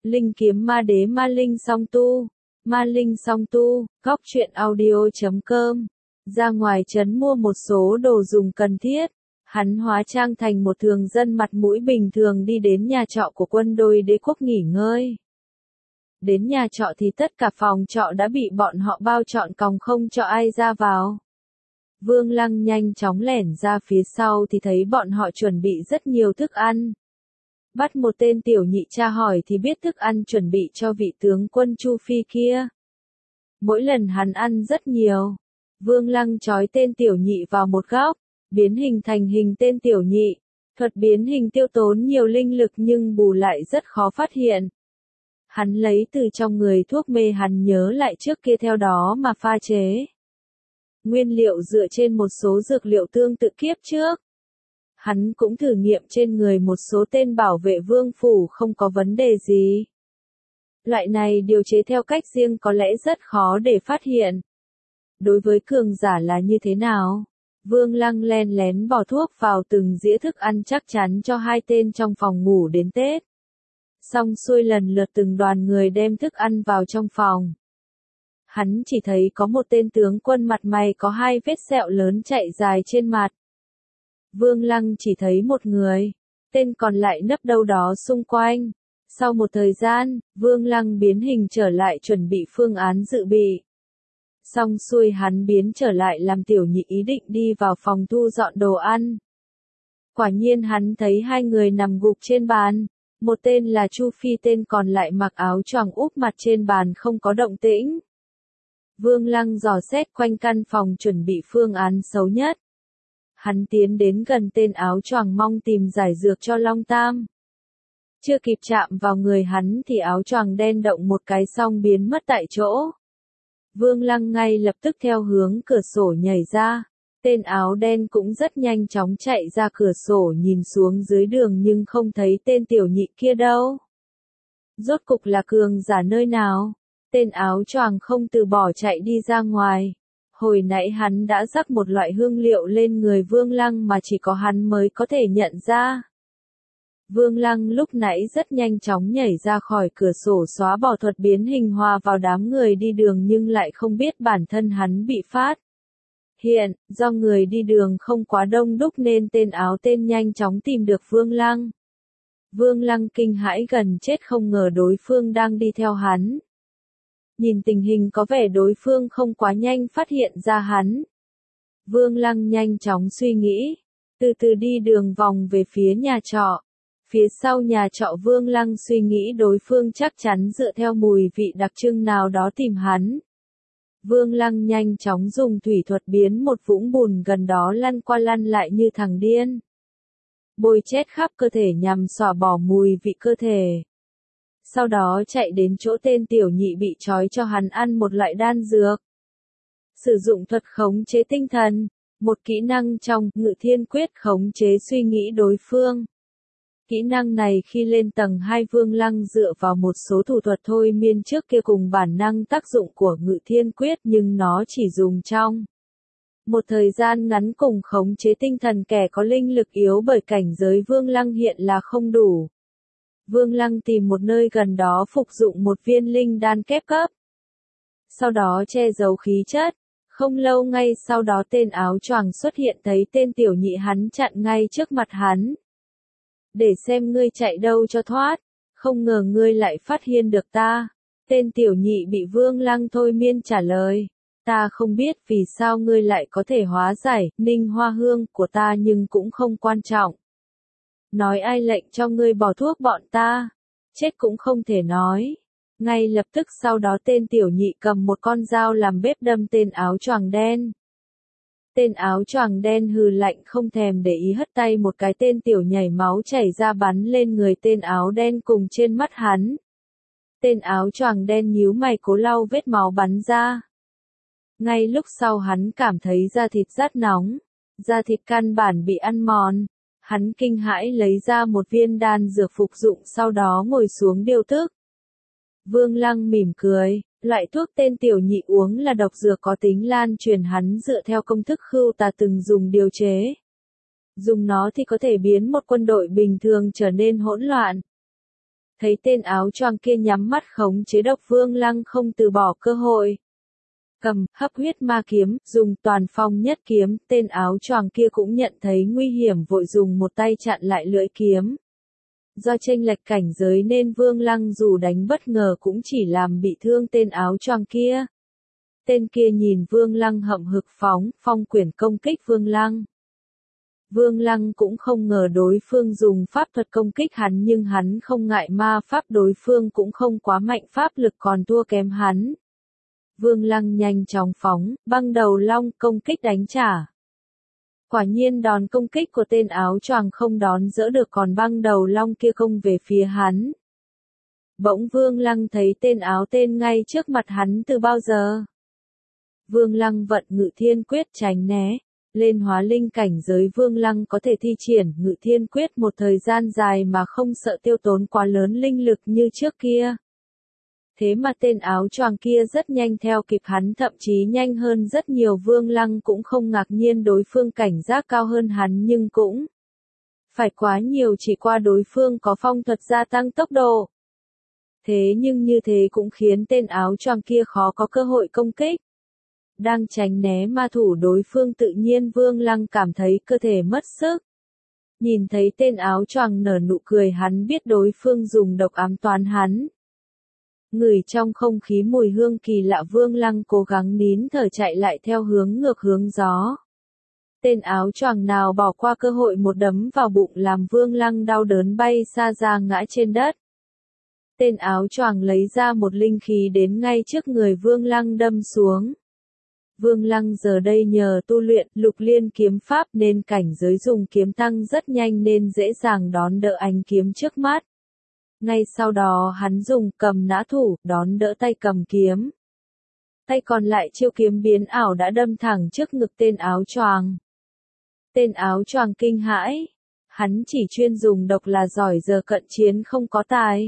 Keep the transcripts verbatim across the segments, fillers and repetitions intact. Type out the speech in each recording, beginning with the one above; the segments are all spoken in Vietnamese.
Linh kiếm ma đế ma linh song tu. Ma linh song tu, góc truyện audio chấm com. Ra ngoài trấn mua một số đồ dùng cần thiết. Hắn hóa trang thành một thường dân mặt mũi bình thường đi đến nhà trọ của quân đội đế quốc nghỉ ngơi. Đến nhà trọ thì tất cả phòng trọ đã bị bọn họ bao trọn còng không cho ai ra vào. Vương Lăng nhanh chóng lẻn ra phía sau thì thấy bọn họ chuẩn bị rất nhiều thức ăn. Bắt một tên tiểu nhị tra hỏi thì biết thức ăn chuẩn bị cho vị tướng quân Chu Phi kia. Mỗi lần hắn ăn rất nhiều. Vương Lăng trói tên tiểu nhị vào một góc, biến hình thành hình tên tiểu nhị. Thuật biến hình tiêu tốn nhiều linh lực nhưng bù lại rất khó phát hiện. Hắn lấy từ trong người thuốc mê hắn nhớ lại trước kia theo đó mà pha chế. Nguyên liệu dựa trên một số dược liệu tương tự kiếp trước. Hắn cũng thử nghiệm trên người một số tên bảo vệ vương phủ không có vấn đề gì. Loại này điều chế theo cách riêng có lẽ rất khó để phát hiện. Đối với cường giả là như thế nào? Vương Lăng len lén bỏ thuốc vào từng dĩa thức ăn chắc chắn cho hai tên trong phòng ngủ đến Tết. Xong xuôi lần lượt từng đoàn người đem thức ăn vào trong phòng. Hắn chỉ thấy có một tên tướng quân mặt mày có hai vết sẹo lớn chạy dài trên mặt. Vương Lăng chỉ thấy một người, tên còn lại nấp đâu đó xung quanh. Sau một thời gian, Vương Lăng biến hình trở lại chuẩn bị phương án dự bị. Xong xuôi hắn biến trở lại làm tiểu nhị ý định đi vào phòng thu dọn đồ ăn. Quả nhiên hắn thấy hai người nằm gục trên bàn. Một tên là Chu Phi, tên còn lại mặc áo choàng úp mặt trên bàn không có động tĩnh. Vương Lăng dò xét quanh căn phòng chuẩn bị phương án xấu nhất. Hắn tiến đến gần tên áo choàng mong tìm giải dược cho Long Tam. Chưa kịp chạm vào người hắn thì áo choàng đen động một cái xong biến mất tại chỗ. Vương Lăng ngay lập tức theo hướng cửa sổ nhảy ra. Tên áo đen cũng rất nhanh chóng chạy ra cửa sổ nhìn xuống dưới đường nhưng không thấy tên tiểu nhị kia đâu. Rốt cục là cường giả nơi nào? Tên áo choàng không từ bỏ chạy đi ra ngoài. Hồi nãy hắn đã rắc một loại hương liệu lên người Vương Lăng mà chỉ có hắn mới có thể nhận ra. Vương Lăng lúc nãy rất nhanh chóng nhảy ra khỏi cửa sổ xóa bỏ thuật biến hình hòa vào đám người đi đường nhưng lại không biết bản thân hắn bị phát. Hiện, do người đi đường không quá đông đúc nên tên áo tên nhanh chóng tìm được Vương Lăng. Vương Lăng kinh hãi gần chết không ngờ đối phương đang đi theo hắn. Nhìn tình hình có vẻ đối phương không quá nhanh phát hiện ra hắn. Vương Lăng nhanh chóng suy nghĩ, từ từ đi đường vòng về phía nhà trọ. Phía sau nhà trọ Vương Lăng suy nghĩ đối phương chắc chắn dựa theo mùi vị đặc trưng nào đó tìm hắn. Vương Lăng nhanh chóng dùng thủy thuật biến một vũng bùn gần đó lăn qua lăn lại như thằng điên. Bôi chét khắp cơ thể nhằm xóa bỏ mùi vị cơ thể. Sau đó chạy đến chỗ tên tiểu nhị bị trói cho hắn ăn một loại đan dược. Sử dụng thuật khống chế tinh thần, một kỹ năng trong Ngự Thiên Quyết khống chế suy nghĩ đối phương. Kỹ năng này khi lên tầng hai Vương Lăng dựa vào một số thủ thuật thôi miên trước kia cùng bản năng tác dụng của Ngự Thiên Quyết nhưng nó chỉ dùng trong một thời gian ngắn cùng khống chế tinh thần kẻ có linh lực yếu bởi cảnh giới Vương Lăng hiện là không đủ. Vương Lăng tìm một nơi gần đó phục dụng một viên linh đan kép cấp. Sau đó che giấu khí chất. Không lâu ngay sau đó tên áo choàng xuất hiện thấy tên tiểu nhị hắn chặn ngay trước mặt hắn. Để xem ngươi chạy đâu cho thoát, không ngờ ngươi lại phát hiện được ta. Tên tiểu nhị bị Vương Lăng thôi miên trả lời. Ta không biết vì sao ngươi lại có thể hóa giải ninh hoa hương của ta nhưng cũng không quan trọng. Nói ai lệnh cho ngươi bỏ thuốc bọn ta, chết cũng không thể nói. Ngay lập tức sau đó tên tiểu nhị cầm một con dao làm bếp đâm tên áo choàng đen. Tên áo choàng đen hừ lạnh không thèm để ý hất tay một cái tên tiểu nhảy máu chảy ra bắn lên người tên áo đen cùng trên mắt hắn. Tên áo choàng đen nhíu mày cố lau vết máu bắn ra. Ngay lúc sau hắn cảm thấy da thịt rát nóng, da thịt căn bản bị ăn mòn. Hắn kinh hãi lấy ra một viên đan dược phục dụng sau đó ngồi xuống điều tức. Vương Lăng mỉm cười, loại thuốc tên tiểu nhị uống là độc dược có tính lan truyền hắn dựa theo công thức Khưu Tà từng dùng điều chế. Dùng nó thì có thể biến một quân đội bình thường trở nên hỗn loạn. Thấy tên áo choàng kia nhắm mắt khống chế độc, Vương Lăng không từ bỏ cơ hội. Cầm, hấp huyết ma kiếm, dùng toàn phong nhất kiếm, tên áo choàng kia cũng nhận thấy nguy hiểm vội dùng một tay chặn lại lưỡi kiếm. Do chênh lệch cảnh giới nên Vương Lăng dù đánh bất ngờ cũng chỉ làm bị thương tên áo choàng kia. Tên kia nhìn Vương Lăng hậm hực phóng, phong quyển công kích Vương Lăng. Vương Lăng cũng không ngờ đối phương dùng pháp thuật công kích hắn, nhưng hắn không ngại ma pháp, đối phương cũng không quá mạnh, pháp lực còn thua kém hắn. Vương Lăng nhanh chóng phóng, băng đầu long công kích đánh trả. Quả nhiên đòn công kích của tên áo choàng không đón dỡ được, còn băng đầu long kia công về phía hắn. Bỗng Vương Lăng thấy tên áo tên ngay trước mặt hắn từ bao giờ. Vương Lăng vận Ngự Thiên Quyết tránh né. Lên hóa linh cảnh giới, Vương Lăng có thể thi triển Ngự Thiên Quyết một thời gian dài mà không sợ tiêu tốn quá lớn linh lực như trước kia. Thế mà tên áo choàng kia rất nhanh theo kịp hắn, thậm chí nhanh hơn rất nhiều. Vương Lăng cũng không ngạc nhiên đối phương cảnh giác cao hơn hắn, nhưng cũng phải quá nhiều, chỉ qua đối phương có phong thuật gia tăng tốc độ. Thế nhưng như thế cũng khiến tên áo choàng kia khó có cơ hội công kích. Đang tránh né ma thủ đối phương, tự nhiên Vương Lăng cảm thấy cơ thể mất sức. Nhìn thấy tên áo choàng nở nụ cười, hắn biết đối phương dùng độc ám toán hắn. Ngửi trong không khí mùi hương kỳ lạ, Vương Lăng cố gắng nín thở chạy lại theo hướng ngược hướng gió. Tên áo choàng nào bỏ qua cơ hội, một đấm vào bụng làm Vương Lăng đau đớn bay xa ra ngã trên đất. Tên áo choàng lấy ra một linh khí đến ngay trước người Vương Lăng đâm xuống. Vương Lăng giờ đây nhờ tu luyện Lục Liên kiếm pháp nên cảnh giới dùng kiếm tăng rất nhanh, nên dễ dàng đón đỡ ánh kiếm trước mắt. Ngay sau đó hắn dùng cầm nã thủ đón đỡ tay cầm kiếm. Tay còn lại chiêu kiếm biến ảo đã đâm thẳng trước ngực tên áo choàng. Tên áo choàng kinh hãi. Hắn chỉ chuyên dùng độc là giỏi, giờ cận chiến không có tài.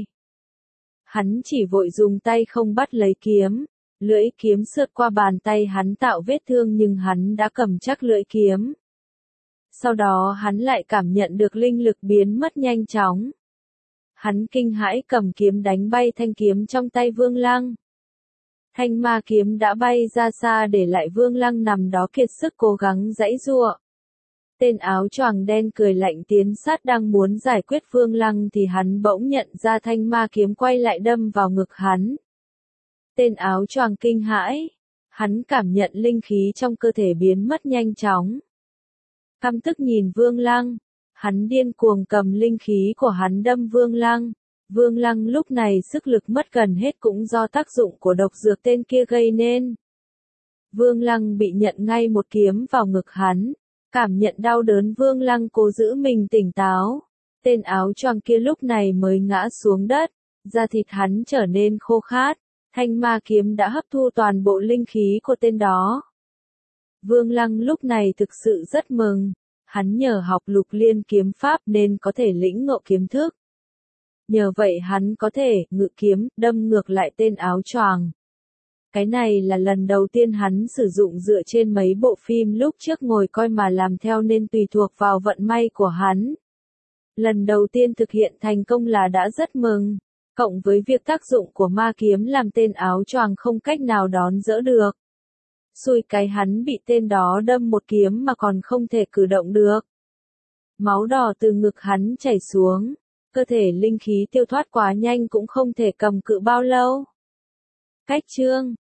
Hắn chỉ vội dùng tay không bắt lấy kiếm. Lưỡi kiếm sượt qua bàn tay hắn tạo vết thương, nhưng hắn đã cầm chắc lưỡi kiếm. Sau đó hắn lại cảm nhận được linh lực biến mất nhanh chóng. Hắn kinh hãi cầm kiếm đánh bay thanh kiếm trong tay Vương Lăng. Thanh ma kiếm đã bay ra xa, để lại Vương Lăng nằm đó kiệt sức cố gắng giãy giụa. Tên áo choàng đen cười lạnh tiến sát, đang muốn giải quyết Vương Lăng thì hắn bỗng nhận ra thanh ma kiếm quay lại đâm vào ngực hắn. Tên áo choàng kinh hãi. Hắn cảm nhận linh khí trong cơ thể biến mất nhanh chóng. Căm tức nhìn Vương Lăng. Hắn điên cuồng cầm linh khí của hắn đâm Vương Lăng. Vương Lăng lúc này sức lực mất gần hết, cũng do tác dụng của độc dược tên kia gây nên. Vương Lăng bị nhận ngay một kiếm vào ngực hắn. Cảm nhận đau đớn, Vương Lăng cố giữ mình tỉnh táo. Tên áo choàng kia lúc này mới ngã xuống đất. Da thịt hắn trở nên khô khát. Thanh ma kiếm đã hấp thu toàn bộ linh khí của tên đó. Vương Lăng lúc này thực sự rất mừng. Hắn nhờ học Lục Liên kiếm pháp nên có thể lĩnh ngộ kiếm thức. Nhờ vậy hắn có thể ngự kiếm, đâm ngược lại tên áo choàng. Cái này là lần đầu tiên hắn sử dụng dựa trên mấy bộ phim lúc trước ngồi coi mà làm theo, nên tùy thuộc vào vận may của hắn. Lần đầu tiên thực hiện thành công là đã rất mừng. Cộng với việc tác dụng của ma kiếm làm tên áo choàng không cách nào đón đỡ được. Xui cái hắn bị tên đó đâm một kiếm mà còn không thể cử động được. Máu đỏ từ ngực hắn chảy xuống. Cơ thể linh khí tiêu thoát quá nhanh, cũng không thể cầm cự bao lâu. Cách chương